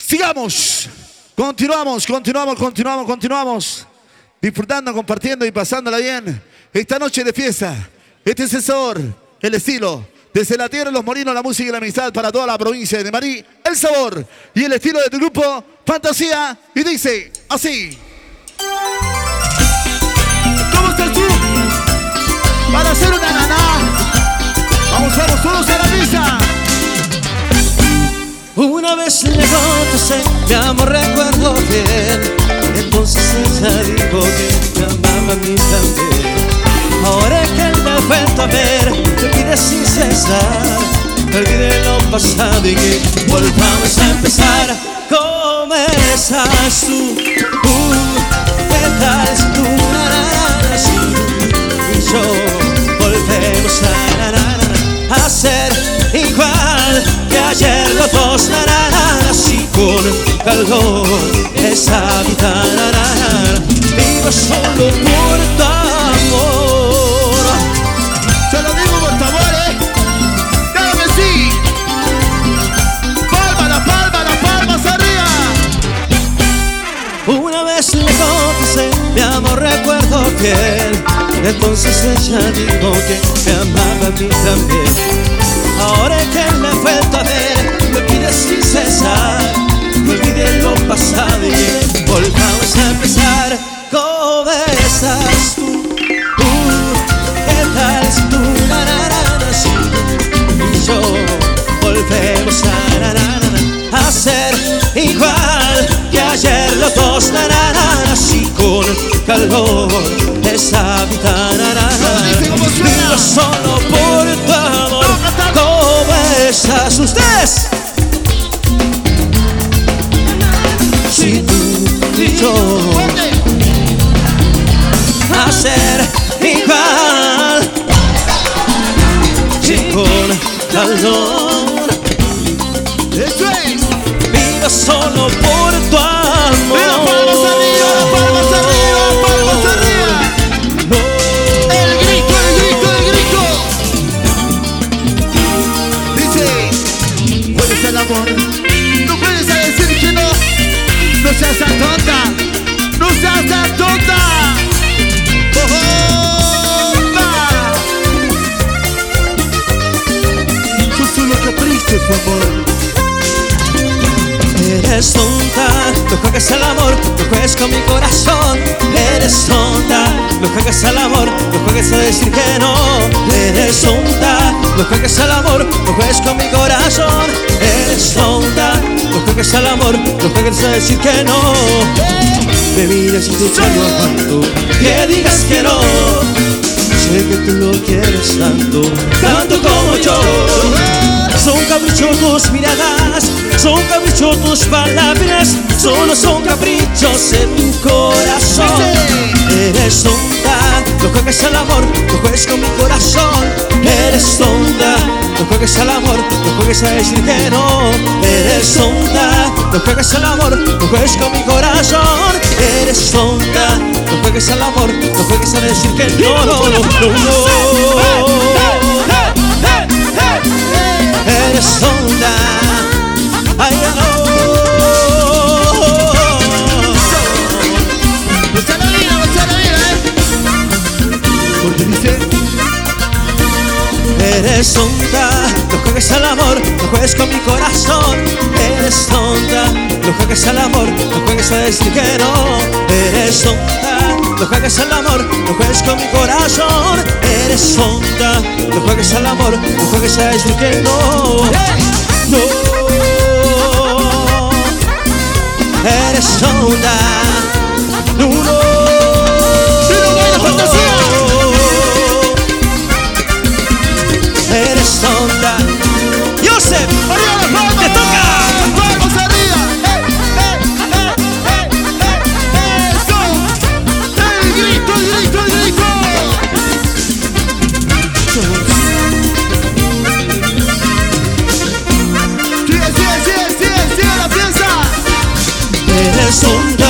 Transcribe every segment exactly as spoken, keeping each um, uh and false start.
Sigamos, continuamos, continuamos, continuamos, continuamos. Disfrutando, compartiendo y pasándola bien. Esta noche de fiesta, este es el sabor, el estilo. Desde la tierra, los molinos, la música y la amistad para toda la provincia de Marí. El sabor y el estilo de tu grupo Fantasía. Y dice así. ¿Cómo estás tú? Para hacer una naná. Vamos, vamos todos a la misa. Una vez le confesé, mi amor recuerdo bien. Entonces ella dijo que me amaba a mí también. Ahora que me he vuelto a ver, te pide sin cesar, olvide lo pasado y que volvamos a empezar. ¿Cómo estás tú? Uh, ¿Qué tal es tú? Na, na, na, sí. Y yo volvemos a, na, na, na, a ser igual que ayer los dos, na, na, na, así con calor esa vida, na, na, na, vivo solo por tu amor. Se lo digo por favor, eh. Claro que sí. Palma, la palma, las palmas arriba. Una vez le confesé, mi amor recuerdo bien. Entonces ella dijo que me amaba a mí también. Ahora que me he vuelto a ver, me pide sin cesar, me olvide lo pasado y volvamos a empezar. ¿Cómo estás tú? Uh, ¿Qué tal es tú? Na, na, na, na, sí. Y yo volvemos a, na, na, na, na, a ser igual que ayer los dos, na, na, na, na, así con calor esa vida, na, na, na, vivo solo por tu amor. ¿Cómo estás ustedes? Si tú y yo a ser igual, y con calor, Eso es. vivo solo por tu amor. Mira, palmas arriba, palmas arriba, palmas arriba. No. El grito, el grito, el grito. Dice, puedes el amor. No puedes decir que no. No seas tan tonta. No seas tan tonta. Oh, oh, va. Yo solo capricho, su amor. Eres tonta, no juegues al amor, no juegues con mi corazón. Eres tonta, no juegues al amor, no juegues a decir que no. Eres tonta, no juegues al amor, no juegues con mi corazón. Eres tonta, no juegues al amor, no juegues a decir que no. Me miras y te echando aguanto, que digas que no. Sé que tú lo quieres tanto, tanto como yo. Son caprichos tus miradas, son caprichos tus palabras, solo son caprichos en tu corazón. Eres tonta, no juegues al amor, no juegues con mi corazón. Eres tonta, no juegues al amor, no juegues a decir que no. Eres tonta, no juegues al amor, no juegues con mi corazón. Eres tonta, no juegues al amor, no juegues a decir que no, no, no, no, no. Eres tonta, ay, no. Mucha la vida, mucha la vida, eh. Porque dice. Eres tonta, no juegues al amor, no juegues con mi corazón. Eres tonta, no juegues al amor, no juegues a decir que no. Eres tonta, no juegues al amor, no juegues con mi corazón. Eres tonta, no juegues al amor, no juegues a decir que no. No, eres tonta, no, no. ¡Pero buena fantasía! Eres tonta. Joseph, te toca. ¡Vamos arriba! ¡Eh, eh, eh, eh, eh, eh! ¡Eso! ¡El grito, el grito, el grito! ¡Sigue, sigue, sigue, sigue, sigue la pieza! Eres tonta.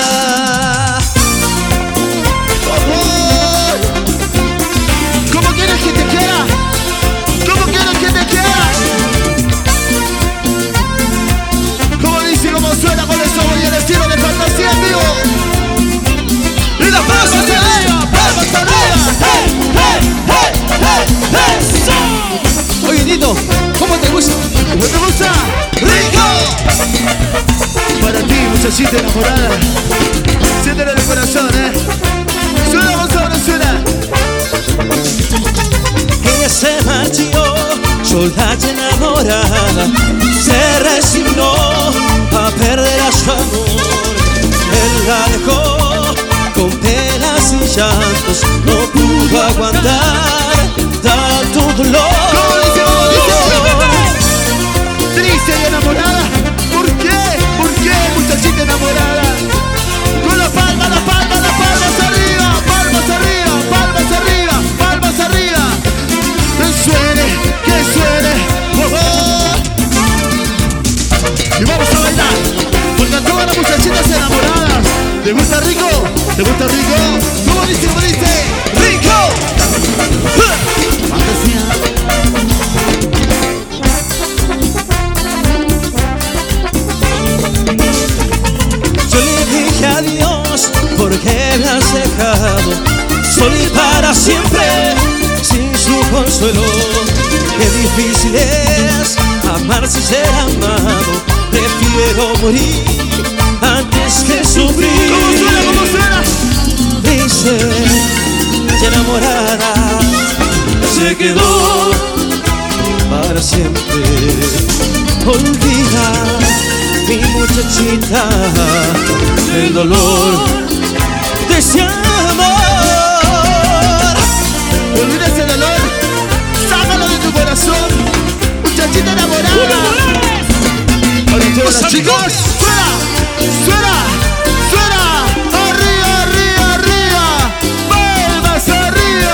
¿Cómo quieres que te quiera? ¿Cómo quieres que te quiera? ¿Cómo dice, cómo Para ti, muchachita enamorada. Siéntelo en el corazón, ¿eh? Suena, Gonzalo, suena. Ella se marchó, sola y enamorada. Se resignó a perder a su amor. Él la dejó con penas y llantos. No pudo aguantar tanto dolor. Triste y enamorada. ¿Por qué? ¿Por qué, muchachita enamorada? Con la palma, la palma, la palmas arriba, palmas arriba, palmas arriba, palmas arriba. Que suene, que suene. Oh, oh. Y vamos a bailar, porque a todas las muchachitas enamoradas. ¿Te gusta rico? ¿Te gusta rico? ¿Cómo dice? ¿Cómo dice? ¡Rico! Fantasía. Adiós, porque me has dejado solo y para siempre, sin su consuelo. Qué difícil es amar sin ser amado. Prefiero morir antes que sufrir. ¿Cómo suena? ¿Cómo suena? Dice, y enamorada se quedó para siempre. Olvida, mi muchachita, el dolor de ese amor. Olvida ese dolor, sácalo de tu corazón, muchachita enamorada. Ahora todos los chicos, suena, suena, suena. Arriba, arriba, arriba, palmas arriba.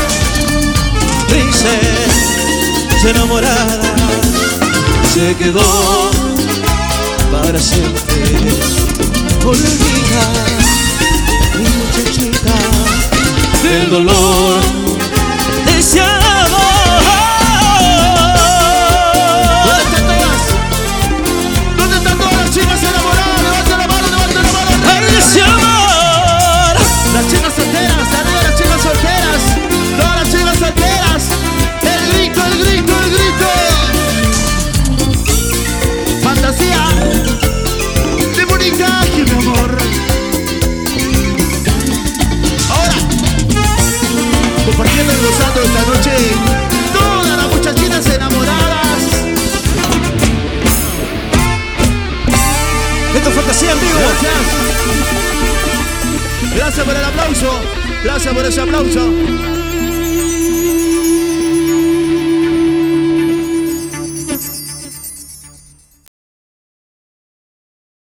Princesa enamorada se quedó para siempre. Olvida, mi muchachita, el dolor de ese amor. ¿Dónde están todas? ¿Dónde están todas las chicas enamoradas? Levanta la mano, levanta la mano. ¡Ay, ese amor! Las chicas solteras, arriba las chicas solteras. Todas las chicas solteras. El grito, el grito, el grito. Fantasía. Que mi amor. Ahora, compartiendo y gozando esta noche todas las muchachitas enamoradas. Esto es Fantasía en vivo. Gracias. Gracias por el aplauso. Gracias por ese aplauso.